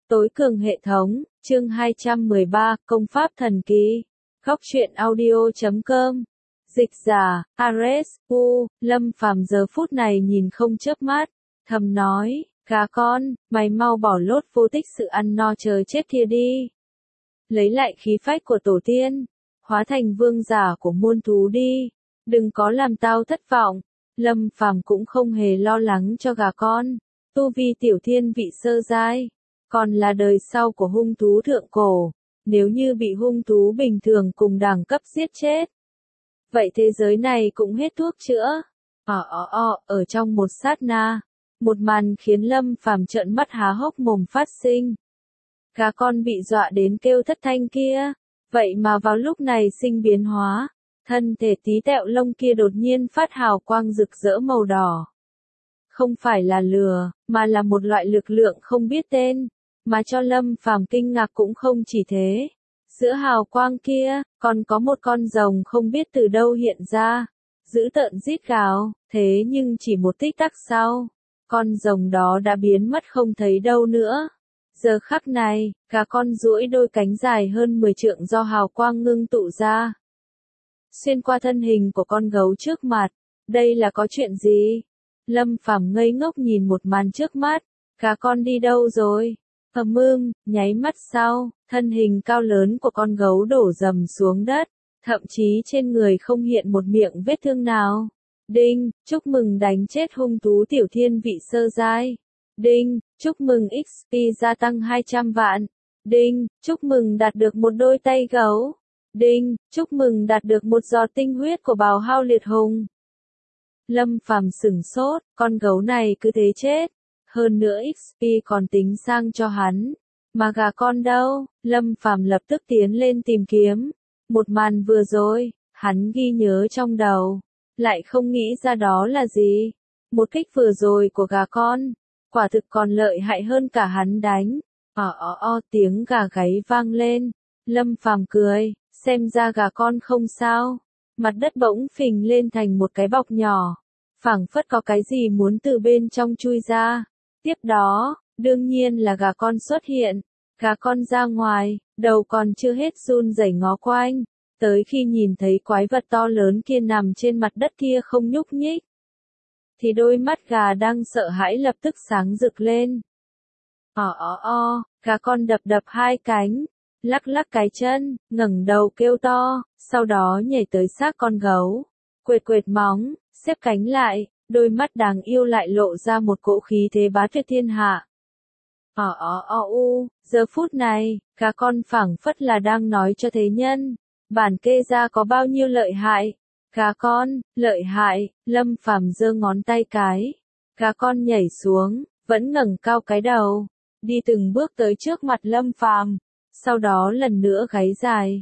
Tối cường hệ thống, chương 213, công pháp thần kỳ. Góc truyện audio.com. Dịch giả, Ares, Lâm Phàm giờ phút này nhìn không chớp mắt, thầm nói, gà con, mày mau bỏ lốt vô tích sự ăn no chờ chết kia đi. Lấy lại khí phách của tổ tiên, hóa thành vương giả của muôn thú đi, đừng có làm tao thất vọng. Lâm Phàm cũng không hề lo lắng cho gà con, tu vi tiểu thiên vị sơ giai, còn là đời sau của hung thú thượng cổ, nếu như bị hung thú bình thường cùng đẳng cấp giết chết, vậy thế giới này cũng hết thuốc chữa. Ở trong một sát na, một màn khiến Lâm Phàm trợn mắt há hốc mồm phát sinh. Gà con bị dọa đến kêu thất thanh kia, vậy mà vào lúc này sinh biến hóa, thân thể tí tẹo lông kia đột nhiên phát hào quang rực rỡ màu đỏ. Không phải là lừa, mà là một loại lực lượng không biết tên, mà cho Lâm Phàm kinh ngạc cũng không chỉ thế. Giữa hào quang kia, còn có một con rồng không biết từ đâu hiện ra, dữ tợn rít gào, thế nhưng chỉ một tích tắc sau, con rồng đó đã biến mất không thấy đâu nữa. Giờ khắc này, gà con duỗi đôi cánh dài hơn 10 trượng do hào quang ngưng tụ ra, xuyên qua thân hình của con gấu trước mặt. Đây là có chuyện gì? Lâm Phàm ngây ngốc nhìn một màn trước mắt, gà con đi đâu rồi? Nháy mắt sau, thân hình cao lớn của con gấu đổ rầm xuống đất, thậm chí trên người không hiện một miệng vết thương nào. Đinh, chúc mừng đánh chết hung thú tiểu thiên vị sơ giai. Đinh, chúc mừng XP gia tăng 200 vạn. Đinh, chúc mừng đạt được một đôi tay gấu. Đinh, chúc mừng đạt được một giọt tinh huyết của bào hao liệt hùng. Lâm Phàm sửng sốt, con gấu này cứ thế chết. Hơn nữa XP còn tính sang cho hắn. Mà gà con đâu? Lâm Phàm lập tức tiến lên tìm kiếm. Một màn vừa rồi, hắn ghi nhớ trong đầu. Lại không nghĩ ra đó là gì. Một kích vừa rồi của gà con, quả thực còn lợi hại hơn cả hắn đánh. Tiếng gà gáy vang lên. Lâm Phàm cười, xem ra gà con không sao. Mặt đất bỗng phình lên thành một cái bọc nhỏ, phảng phất có cái gì muốn từ bên trong chui ra. Tiếp đó, đương nhiên là gà con xuất hiện. Gà con ra ngoài, đầu còn chưa hết run rẩy ngó quanh, tới khi nhìn thấy quái vật to lớn kia nằm trên mặt đất kia không nhúc nhích, thì đôi mắt gà đang sợ hãi lập tức sáng rực lên. Gà con đập đập hai cánh, lắc lắc cái chân, ngẩng đầu kêu to, sau đó nhảy tới xác con gấu, quệt quệt móng, xếp cánh lại, đôi mắt đáng yêu lại lộ ra một cỗ khí thế bá tuyệt thiên hạ. Giờ phút này, gà con phảng phất là đang nói cho thế nhân, bản kê ra có bao nhiêu lợi hại. Gà con, lợi hại. Lâm Phàm giơ ngón tay cái. Gà con nhảy xuống, vẫn ngẩng cao cái đầu, đi từng bước tới trước mặt Lâm Phàm, sau đó lần nữa gáy dài.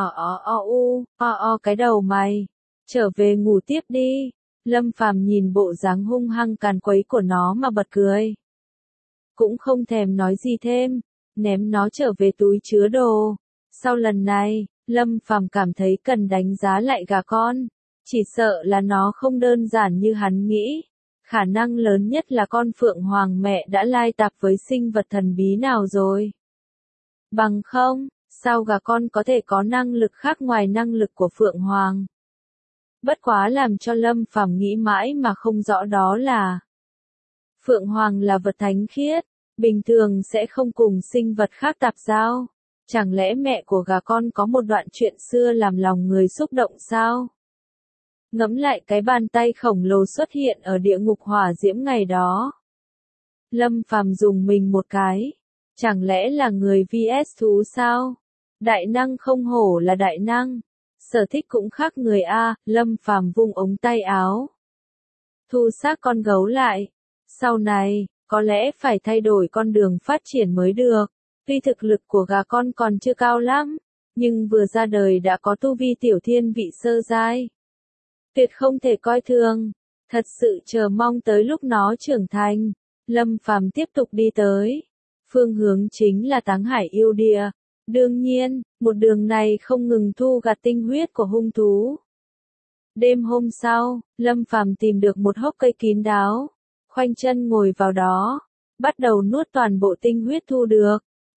Cái đầu mày, trở về ngủ tiếp đi. Lâm Phàm nhìn bộ dáng hung hăng càn quấy của nó mà bật cười. Cũng không thèm nói gì thêm, ném nó trở về túi chứa đồ. Sau lần này, Lâm Phàm cảm thấy cần đánh giá lại gà con. Chỉ sợ là nó không đơn giản như hắn nghĩ. Khả năng lớn nhất là con Phượng Hoàng mẹ đã lai tạp với sinh vật thần bí nào rồi. Bằng không, sao gà con có thể có năng lực khác ngoài năng lực của Phượng Hoàng? Bất quá làm cho Lâm Phàm nghĩ mãi mà không rõ đó là Phượng Hoàng là vật thánh khiết, bình thường sẽ không cùng sinh vật khác tạp giao. Chẳng lẽ mẹ của gà con có một đoạn chuyện xưa làm lòng người xúc động sao? Ngẫm lại cái bàn tay khổng lồ xuất hiện ở địa ngục hỏa diễm ngày đó. Lâm Phàm dùng mình một cái. Chẳng lẽ là người vs thú sao? Đại năng không hổ là đại năng. Sở thích cũng khác người a. Lâm Phàm vung ống tay áo, thu xác con gấu lại. Sau này, có lẽ phải thay đổi con đường phát triển mới được. Tuy thực lực của gà con còn chưa cao lắm, nhưng vừa ra đời đã có tu vi tiểu thiên vị sơ giai. Tuyệt không thể coi thường. Thật sự chờ mong tới lúc nó trưởng thành. Lâm Phàm tiếp tục đi tới. Phương hướng chính là Táng Hải yêu địa. Đương nhiên, một đường này không ngừng thu gặt tinh huyết của hung thú. Đêm hôm sau, Lâm Phàm tìm được một hốc cây kín đáo, khoanh chân ngồi vào đó, bắt đầu nuốt toàn bộ tinh huyết thu được.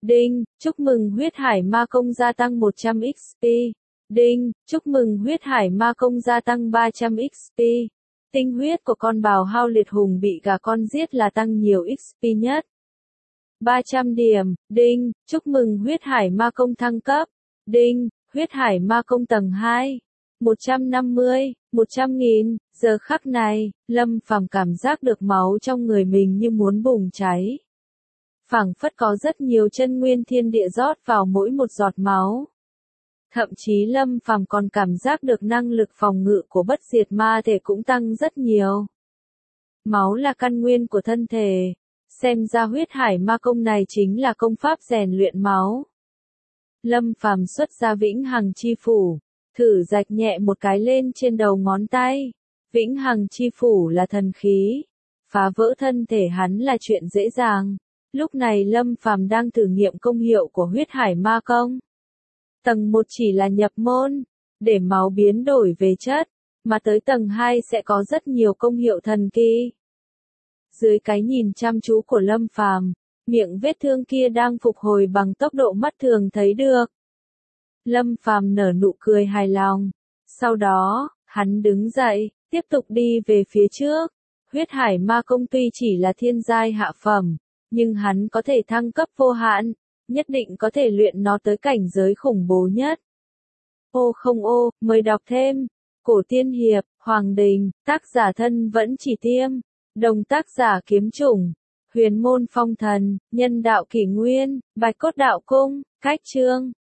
Đinh, chúc mừng huyết hải ma công gia tăng 100 XP. Đinh, chúc mừng huyết hải ma công gia tăng 300 XP. Tinh huyết của con bào hao liệt hùng bị gà con giết là tăng nhiều XP nhất. 300 điểm. Đinh, chúc mừng huyết hải ma công thăng cấp. Đinh, huyết hải ma công tầng 2. 150, 100.000. Giờ khắc này, Lâm Phàm cảm giác được máu trong người mình như muốn bùng cháy. Phảng phất có rất nhiều chân nguyên thiên địa rót vào mỗi một giọt máu. Thậm chí Lâm Phàm còn cảm giác được năng lực phòng ngự của bất diệt ma thể cũng tăng rất nhiều. Máu là căn nguyên của thân thể. Xem ra huyết hải ma công này chính là công pháp rèn luyện máu. Lâm Phàm xuất ra vĩnh hằng chi phủ, thử rạch nhẹ một cái lên trên đầu ngón tay. Vĩnh hằng chi phủ là thần khí, phá vỡ thân thể hắn là chuyện dễ dàng. Lúc này Lâm Phàm đang thử nghiệm công hiệu của huyết hải ma công. Tầng 1 chỉ là nhập môn, để máu biến đổi về chất, mà tới tầng 2 sẽ có rất nhiều công hiệu thần kỳ. Dưới cái nhìn chăm chú của Lâm Phàm, miệng vết thương kia đang phục hồi bằng tốc độ mắt thường thấy được. Lâm Phàm nở nụ cười hài lòng. Sau đó, hắn đứng dậy, tiếp tục đi về phía trước. Huyết hải ma công tuy chỉ là thiên giai hạ phẩm, nhưng hắn có thể thăng cấp vô hạn, nhất định có thể luyện nó tới cảnh giới khủng bố nhất. Ô không ô, mời đọc thêm. Cổ tiên hiệp, Hoàng Đình, tác giả Thân Vẫn Chỉ Tiêm, đồng tác giả Kiếm Chủng, Huyền Môn Phong Thần, nhân đạo Kỷ Nguyên, Bạch Cốt Đạo Cung, cách chương.